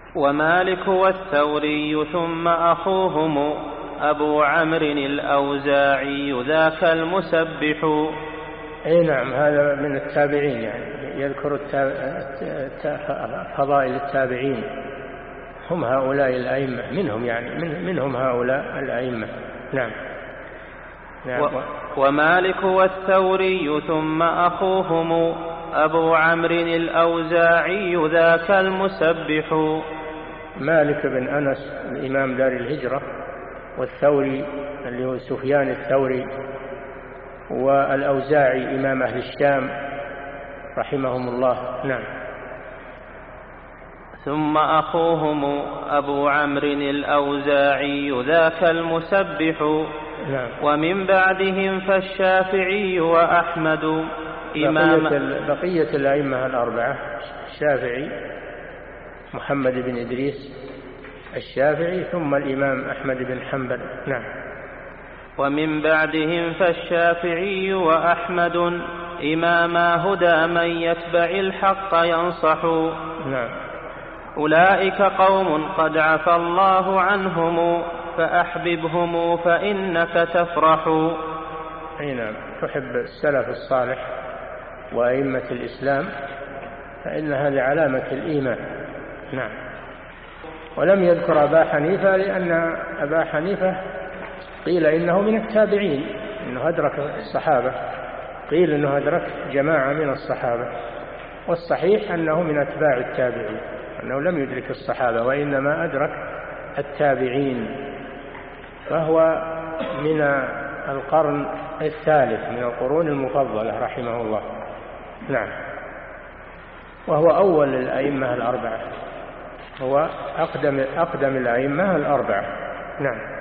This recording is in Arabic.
ومالك والثوري ثم أخوهم أبو عمرو الأوزاعي ذاك المسبح. أي نعم، هذا من التابعين، يعني يذكر فضائل التابعين، هم هؤلاء الأئمة، منهم يعني منهم هؤلاء الأئمة. نعم. ومالك والثوري ثم أخوهم أبو عمرو الأوزاعي ذاك المسبح. مالك بن أنس الإمام دار الهجرة، والثوري اللي هو سفيان الثوري، والأوزاعي إمام أهل الشام رحمهم الله. نعم. ثم أخوهم أبو عمرو الأوزاعي ذاك المسبح. نعم. ومن بعدهم فالشافعي وأحمد بقية الأئمة الأربعة: الشافعي محمد بن إدريس الشافعي، ثم الإمام أحمد بن حنبل. نعم. ومن بعدهم فالشافعي وأحمد إماما هدى من يتبع الحق ينصح. نعم. أولئك قوم قد عفى الله عنهم فأحببهم فإنك تفرح. أي نعم، تحب السلف الصالح وأئمة الإسلام فإن هذه علامة الإيمان. نعم. ولم يذكر أبا حنيفة لأن أبا حنيفة قيل إنه من التابعين، إنه أدرك الصحابة، قيل إنه أدرك جماعة من الصحابة، والصحيح أنه من أتباع التابعين، أنه لم يدرك الصحابة وإنما أدرك التابعين، فهو من القرن الثالث من القرون المفضلة رحمه الله. نعم. وهو أول الأئمة الأربعة، هو أقدم الأئمة الأربعة. نعم.